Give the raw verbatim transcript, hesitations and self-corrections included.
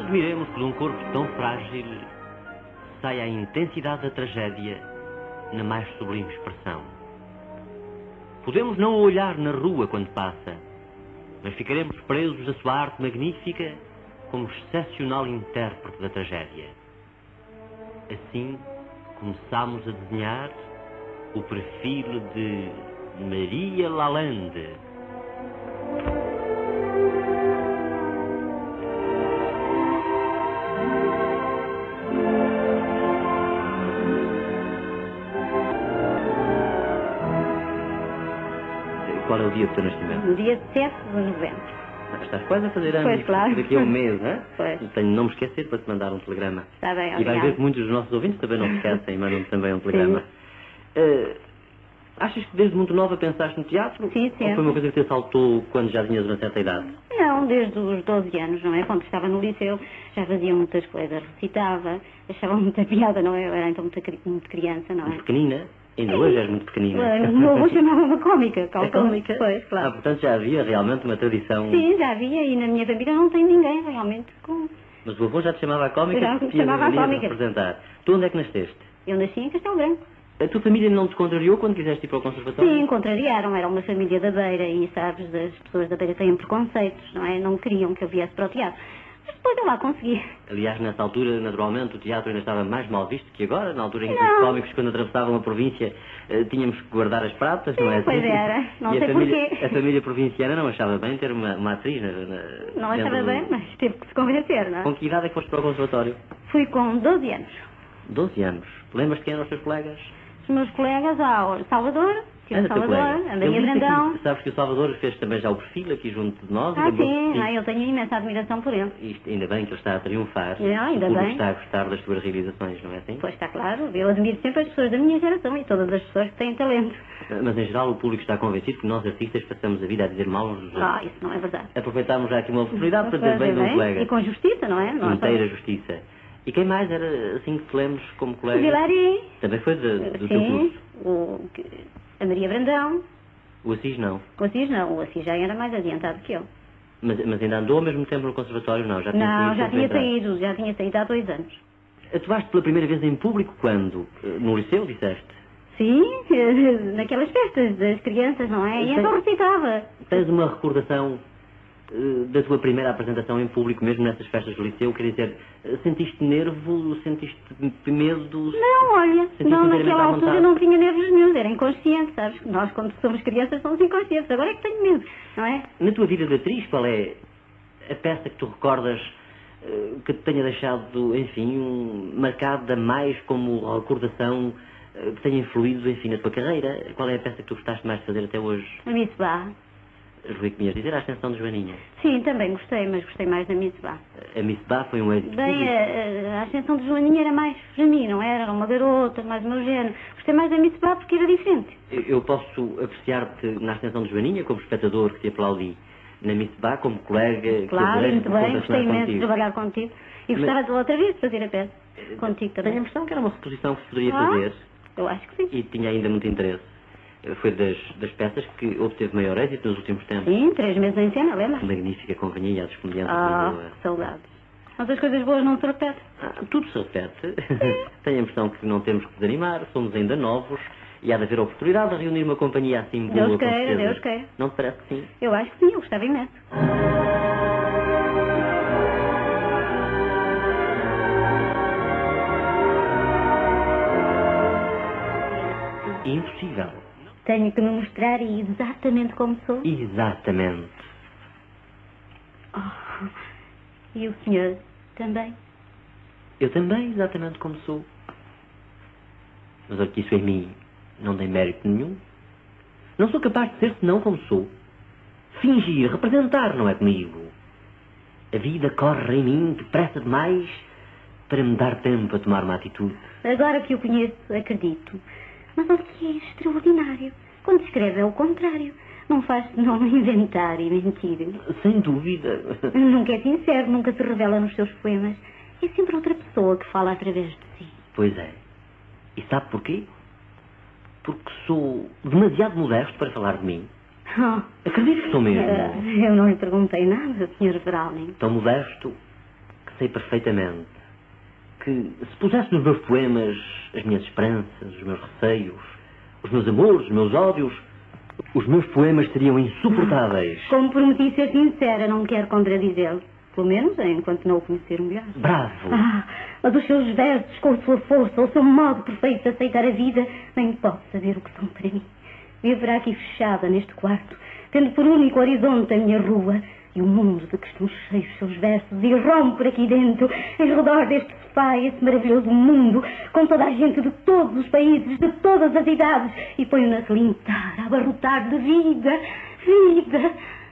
admiremos que de um corpo tão frágil saia a intensidade da tragédia na mais sublime expressão. Podemos não o olhar na rua quando passa, mas ficaremos presos à sua arte magnífica como excepcional intérprete da tragédia. Assim, começamos a desenhar o perfil de Maria Lalande. Qual é o dia do teu nascimento? No dia sete de novembro. Ah, estás quase a fazer anos. Pois, claro. Daqui a um mês, não é? Pois. Tenho de não me esquecer para te mandar um telegrama. Está bem, E vais obrigada. ver que muitos dos nossos ouvintes também não se esquecem e mandam-te também um telegrama. Uh, achas que desde muito nova pensaste no teatro? Sim, sim. Ou foi uma coisa que te assaltou quando já tinhas uma certa idade? Não, desde os doze anos, não é? Quando estava no liceu, já fazia muitas coisas, recitava, achava muita piada, não é? Eu era então muito, muito criança, não é? Muito pequenina? Ainda hoje és muito pequenina. O meu avô chamava-me cómica, É calculo. cómica? Pois, claro. Ah, portanto já havia realmente uma tradição. Sim, já havia, e na minha família não tem ninguém realmente com... Mas o avô já te chamava a cómica Já me porque tinha chamava a mania de cómica. representar. Tu onde é que nasceste? Eu nasci em Castelo Branco. A tua família não te contrariou quando quiseste ir para o conservatório? Sim, contrariaram, era uma família da Beira e, sabes, as pessoas da Beira têm preconceitos, não é? Não queriam que eu viesse para o teatro. Mas depois eu lá consegui. Aliás, nessa altura, naturalmente, o teatro ainda estava mais mal visto que agora, na altura em que Não. os cómicos, quando atravessavam a província, eh, tínhamos que guardar as pratas, não é Sim, assim? pois era. Não e sei a família, porquê. a família provinciana não achava bem ter uma, uma atriz na, na, Não dentro achava do- bem, mas teve que se convencer, não é? Com que idade é que foste para o conservatório? Fui com doze anos. doze anos. Lembras-te quem eram os teus colegas? Os meus colegas, há o Salvador, tive Era o teu Salvador, colega. a Maria Ele disse Brandão. aqui, sabes que o Salvador fez também já o perfil aqui junto de nós. e Ah, lembrou-se de sim, ti. ah, eu tenho imensa admiração por ele. Isto, ainda bem que ele está a triunfar. É, ainda o público bem. está a gostar das tuas realizações, não é assim? Pois está claro, eu admiro sempre as pessoas da minha geração e todas as pessoas que têm talento. Mas em geral o público está convencido que nós artistas passamos a vida a dizer mal uns dos outros. Ah, isso não é verdade. Aproveitarmos já aqui uma oportunidade para dizer bem de um Bem, colega. e com justiça, não é? Não é só- Inteira justiça. E quem mais era assim que te lembres como O colega? Vilari, Também foi de- do teu sim, curso. o, a Maria Brandão, O Assis não. o Assis não, o Assis já era mais adiantado que eu. Mas, mas ainda andou ao mesmo tempo no conservatório? Não, já tinha Não, saído já quando tu tinha entraste. saído, já tinha saído há dois anos. Atuaste pela primeira vez em público quando? Eh, No liceu, disseste? Sim, naquelas festas das crianças, não é? E Tem- então recitava. Tens uma recordação eh, da tua primeira apresentação em público, mesmo nessas festas do liceu? Quer dizer, eh, sentiste nervo, sentiste medo? Não, olha, Sentiste não, inteiramente naquela à altura vontade? não tinha nervos nenhum, era inconsciente, sabes? Nós, quando somos crianças, somos inconscientes. Agora é que tenho medo, não é? Na tua vida de atriz, qual é a peça que tu recordas eh, que te tenha deixado, enfim, um, marcada mais como recordação, eh, que tenha influído, enfim, na tua carreira? Qual é a peça que tu gostaste mais de fazer até hoje? A Miss Barra. Rui, que me ias dizer, a Ascensão de Joaninha. Sim, também gostei, mas gostei mais da Miss Barra. A Miss Bá foi um êxito Bem, público. a, a, a Ascensão de Joaninha era mais para mim, não era? Era uma garota, mais o meu género. Gostei mais da Miss Barra porque era diferente. Eu eu posso apreciar-te na Ascensão de Joaninha como espectador que te aplaudi. Na Miss Bá como colega que Claro, adorei muito bem, contracenar gostei imenso de contigo. trabalhar contigo. E Mas- gostava de outra vez de fazer a peça. Contigo Tenho a também. impressão que era uma reposição que se poderia Ah. fazer Eu acho que sim. e tinha ainda muito interesse. Foi das, das peças que obteve maior êxito nos últimos tempos. Sim, três meses em cena, lembra? Magnífica companhia dos comediantes de Ah, Lisboa. saudades. Mas as coisas boas não se repetem. Ah, tudo se repete. Tenho a impressão que não temos que desanimar, somos ainda novos e há de haver a oportunidade de reunir uma companhia assim boa. Deus com queira, certeza. Deus queira. Não te parece que sim? Eu acho que sim, eu gostava imenso. Impossível. Tenho que me mostrar exatamente como sou. Exatamente. Oh, e o senhor também? Eu também, exatamente como sou. Mas olha que isso em mim não tem mérito nenhum. Não sou capaz de ser senão como sou. Fingir, representar, não é comigo. A vida corre em mim depressa demais para me dar tempo a tomar uma atitude. Agora que o conheço, acredito. Mas o que é extraordinário? Quando escreve é o contrário. Não faz senão inventar e mentir. Sem dúvida. Nunca é sincero, nunca se revela nos seus poemas. É sempre outra pessoa que fala através de si. Pois é. E sabe porquê? Porque sou demasiado modesto para falar de mim. Oh, Acredito que sou mesmo. eh, eu não lhe perguntei nada, senhor Browning. Tão modesto que sei perfeitamente que se pusesse nos meus poemas as minhas esperanças, os meus receios, os meus amores, os meus ódios, os meus poemas seriam insuportáveis. Como prometi ser sincera, não quero contradizê-lo. Pelo menos enquanto não o conhecer melhor. Bravo! Ah, mas os seus versos, com a sua força, o seu modo perfeito de aceitar a vida, nem posso saber o que são para mim. Viverá aqui fechada neste quarto, tendo por único horizonte a minha rua e o mundo de que estão cheios os seus versos, e rompo por aqui dentro, em redor deste sofá, esse maravilhoso mundo, com toda a gente de todos os países, de todas as idades, e ponho-na a selintar, a abarrotar de vida, vida...